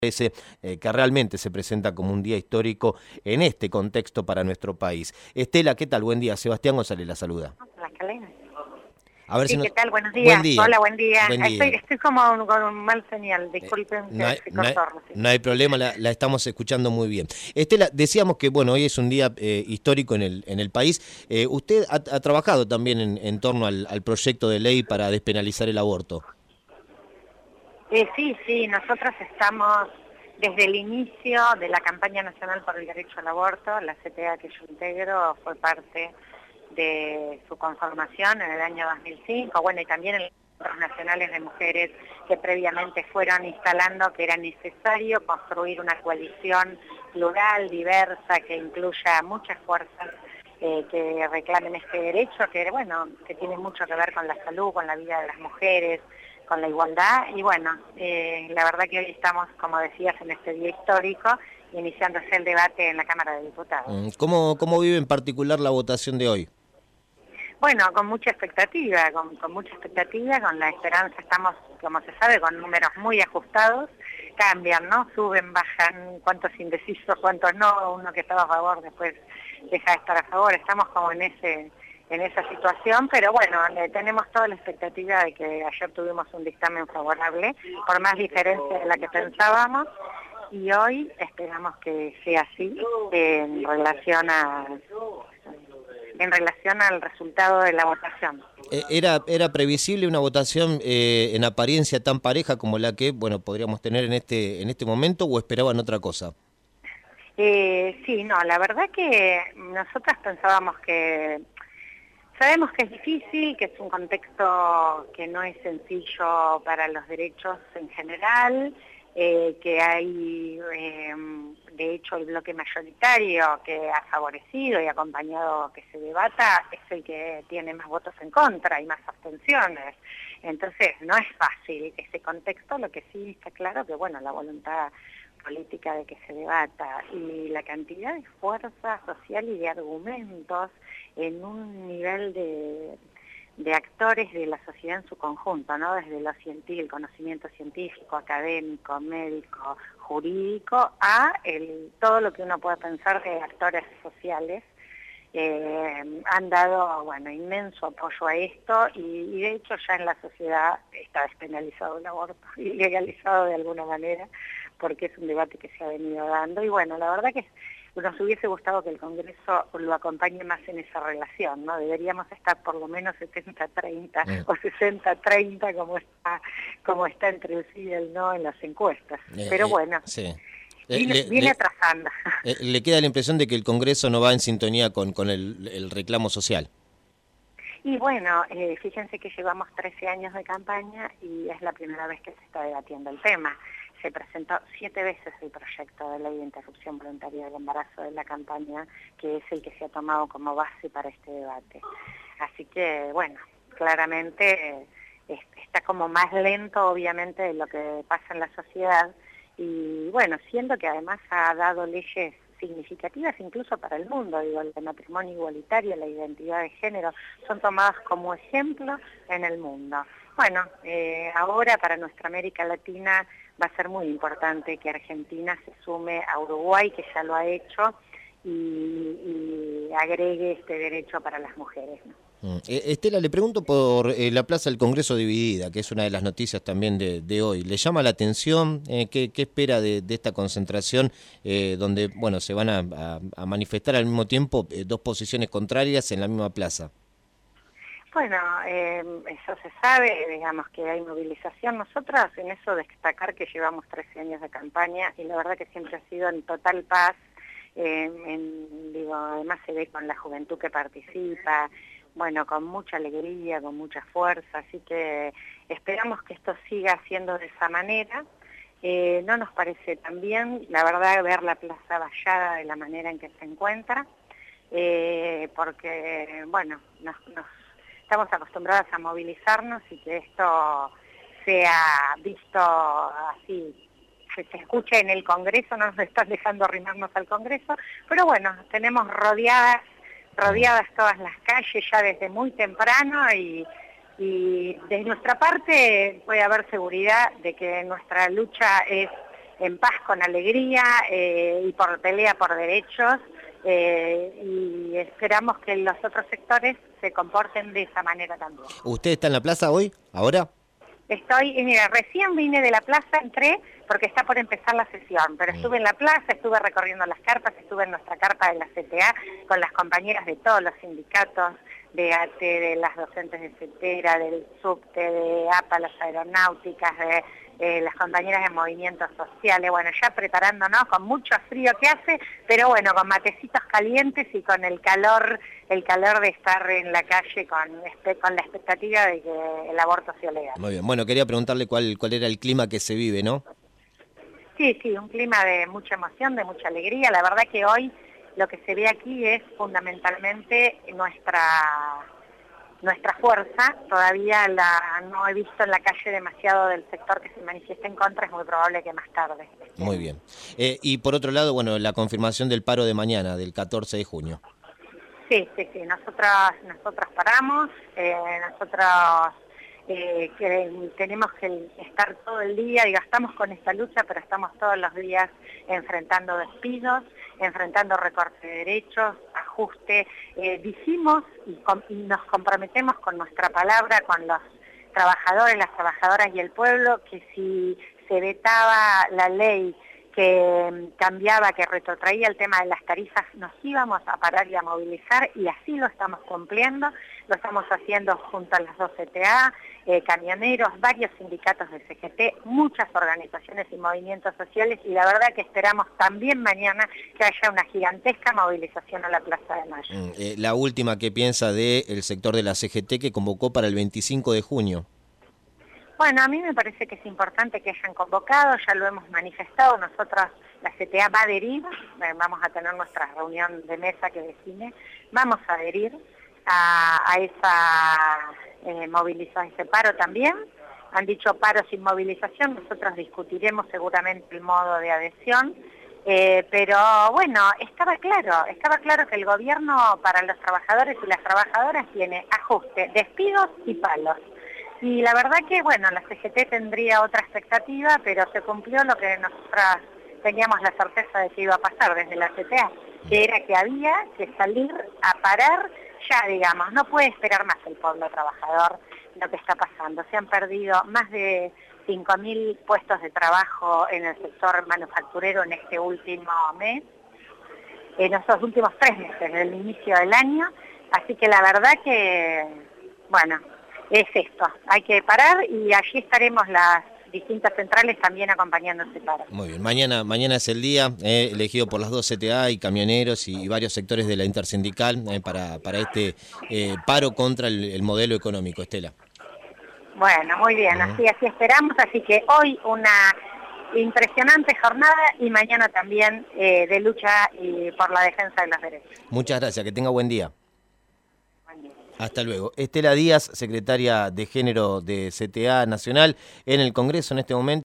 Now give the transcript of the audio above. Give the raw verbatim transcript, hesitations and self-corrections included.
Parece eh, que realmente se presenta como un día histórico en este contexto para nuestro país. Estela, ¿qué tal? Buen día. Sebastián González la saluda. La Calena. A ver Sí, si nos... ¿qué tal? Buenos Buen días. día. Hola, buen día. Buen Estoy, día. estoy como un- con un mal señal. Eh, Disculpen no, hay, que se no, hay, cortó recién. no hay problema, la, la estamos escuchando muy bien. Estela, decíamos que bueno, hoy es un día eh, histórico en el, en el país. Eh, usted ha, ha trabajado también en, en torno al, al proyecto de ley para despenalizar el aborto. Eh, sí, sí, nosotros estamos desde el inicio de la campaña nacional por el derecho al aborto. La C T A que yo integro fue parte de su conformación en el año dos mil cinco, bueno, y también en los encuentros nacionales de mujeres que previamente fueron instalando que era necesario construir una coalición plural, diversa, que incluya muchas fuerzas eh, que reclamen este derecho, que bueno, que tiene mucho que ver con la salud, con la vida de las mujeres, con la igualdad, y bueno, eh, la verdad que hoy estamos, como decías, en este día histórico, iniciándose el debate en la Cámara de Diputados. ¿Cómo, cómo vive en particular la votación de hoy? Bueno, con mucha expectativa, con, con mucha expectativa, con la esperanza, estamos, como se sabe, con números muy ajustados, cambian, ¿no? Suben, bajan, cuántos indecisos, cuántos no, uno que estaba a favor después deja de estar a favor, estamos como en ese en esa situación, pero bueno, le, tenemos toda la expectativa de que ayer tuvimos un dictamen favorable, por más diferencia de la que pensábamos, y hoy esperamos que sea así en relación a en relación al resultado de la votación. ¿Era, era previsible una votación eh, en apariencia tan pareja como la que bueno podríamos tener en este, en este momento o esperaban otra cosa? Eh, sí, no, la verdad que nosotras pensábamos que, sabemos que es difícil, que es un contexto que no es sencillo para los derechos en general, eh, que hay, eh, de hecho, el bloque mayoritario que ha favorecido y acompañado que se debata es el que tiene más votos en contra y más abstenciones. Entonces, no es fácil ese contexto, lo que sí está claro que, bueno, la voluntad política de que se debata y la cantidad de fuerza social y de argumentos en un nivel de, de actores de la sociedad en su conjunto, ¿no? Desde lo científico, el conocimiento científico, académico, médico, jurídico, a el, todo lo que uno puede pensar de actores sociales. Eh, han dado, bueno, inmenso apoyo a esto y, y de hecho ya en la sociedad está despenalizado el aborto y legalizado de alguna manera, porque es un debate que se ha venido dando y bueno, la verdad que nos hubiese gustado que el Congreso lo acompañe más en esa relación, ¿no? Deberíamos estar por lo menos setenta treinta mm. o sesenta treinta como está, como está entre el sí y el no en las encuestas, eh, pero bueno. Eh, sí. Viene, le, viene le, atrasando. Eh, ¿Le queda la impresión de que el Congreso no va en sintonía con, con el, el reclamo social? Y bueno, eh, fíjense que llevamos trece años de campaña y es la primera vez que se está debatiendo el tema. Se presentó siete veces el proyecto de ley de interrupción voluntaria del embarazo de la campaña, que es el que se ha tomado como base para este debate. Así que, bueno, claramente eh, está como más lento, obviamente, de lo que pasa en la sociedad. Y bueno, siendo que además ha dado leyes significativas incluso para el mundo, digo, el matrimonio igualitario, la identidad de género, son tomadas como ejemplo en el mundo. Bueno, eh, ahora para nuestra América Latina va a ser muy importante que Argentina se sume a Uruguay, que ya lo ha hecho, y, y agregue este derecho para las mujeres, ¿no? Estela, le pregunto por eh, la Plaza del Congreso dividida, que es una de las noticias también de, de hoy. ¿Le llama la atención? Eh, ¿qué, ¿Qué espera de, de esta concentración eh, donde bueno se van a, a, a manifestar al mismo tiempo eh, dos posiciones contrarias en la misma plaza? Bueno, eh, eso se sabe, digamos que hay movilización. Nosotras en eso destacar que llevamos trece años de campaña y la verdad que siempre ha sido en total paz. Eh, en, digo, además se ve con la juventud que participa, bueno, con mucha alegría, con mucha fuerza, así que esperamos que esto siga siendo de esa manera. Eh, no nos parece tan bien, la verdad, ver la plaza vallada de la manera en que se encuentra, eh, porque, bueno, nos, nos, estamos acostumbradas a movilizarnos y que esto sea visto así, que se escuche en el Congreso, no nos están dejando arrimarnos al Congreso, pero bueno, tenemos rodeadas rodeadas todas las calles ya desde muy temprano y, y de nuestra parte puede haber seguridad de que nuestra lucha es en paz, con alegría eh, y por pelea por derechos, eh, y esperamos que los otros sectores se comporten de esa manera también. ¿Usted está en la plaza hoy, ahora? Estoy, y mira, recién vine de la plaza, entré porque está por empezar la sesión, pero estuve en la plaza, estuve recorriendo las carpas, estuve en nuestra carpa de la C T A con las compañeras de todos los sindicatos, de A T E, de las docentes de CETERA, del SUBTE, de APA, las aeronáuticas, de eh, las compañeras de movimientos sociales, bueno, ya preparándonos con mucho frío que hace, pero bueno, con matecitos calientes y con el calor, el calor de estar en la calle con, con la expectativa de que el aborto sea legal. Muy bien, bueno, quería preguntarle cuál, cuál era el clima que se vive, ¿no? Sí, sí, un clima de mucha emoción, de mucha alegría. La verdad que hoy lo que se ve aquí es fundamentalmente nuestra nuestra fuerza. Todavía la, no he visto en la calle demasiado del sector que se manifieste en contra, es muy probable que más tarde. Muy bien. Eh, y por otro lado, bueno, la confirmación del paro de mañana, del catorce de junio. Sí, sí, sí, nosotros, nosotros paramos, eh, nosotros eh, que tenemos que estar todo el día, digo, estamos con esta lucha, pero estamos todos los días enfrentando despidos, enfrentando recorte de derechos, ajuste. Eh, dijimos y, com y nos comprometemos con nuestra palabra, con los trabajadores, las trabajadoras y el pueblo, que si se vetaba la ley que cambiaba, que retrotraía el tema de las tarifas, nos íbamos a parar y a movilizar, y así lo estamos cumpliendo, lo estamos haciendo junto a las dos C T A, eh, camioneros, varios sindicatos de C G T, muchas organizaciones y movimientos sociales, y la verdad que esperamos también mañana que haya una gigantesca movilización a la Plaza de Mayo. Mm, eh, la última, ¿qué piensa del sector de la C G T que convocó para el veinticinco de junio? Bueno, a mí me parece que es importante que hayan convocado, ya lo hemos manifestado, nosotros, la C T A va a adherir, vamos a tener nuestra reunión de mesa que define, vamos a adherir a, a esa eh, movilización, ese paro también. Han dicho paro sin movilización, nosotros discutiremos seguramente el modo de adhesión, eh, pero bueno, estaba claro, estaba claro que el gobierno para los trabajadores y las trabajadoras tiene ajuste, despidos y palos. Y la verdad que, bueno, la C G T tendría otra expectativa, pero se cumplió lo que nosotras teníamos la certeza de que iba a pasar desde la C T A, que era que había que salir a parar ya, digamos, no puede esperar más el pueblo trabajador lo que está pasando. Se han perdido más de cinco mil puestos de trabajo en el sector manufacturero en este último mes, en estos últimos tres meses, desde el inicio del año, así que la verdad que, bueno, es esto, hay que parar y allí estaremos las distintas centrales también acompañando ese paro. Muy bien, mañana mañana es el día eh, elegido por las dos C T A y camioneros y, y varios sectores de la intersindical eh, para, para este eh, paro contra el, el modelo económico, Estela. Bueno, muy bien, uh-huh. así, así esperamos, así que hoy una impresionante jornada y mañana también eh, de lucha y por la defensa de los derechos. Muchas gracias, que tenga buen día. Hasta luego. Estela Díaz, secretaria de Género de C T A Nacional, en el Congreso en este momento.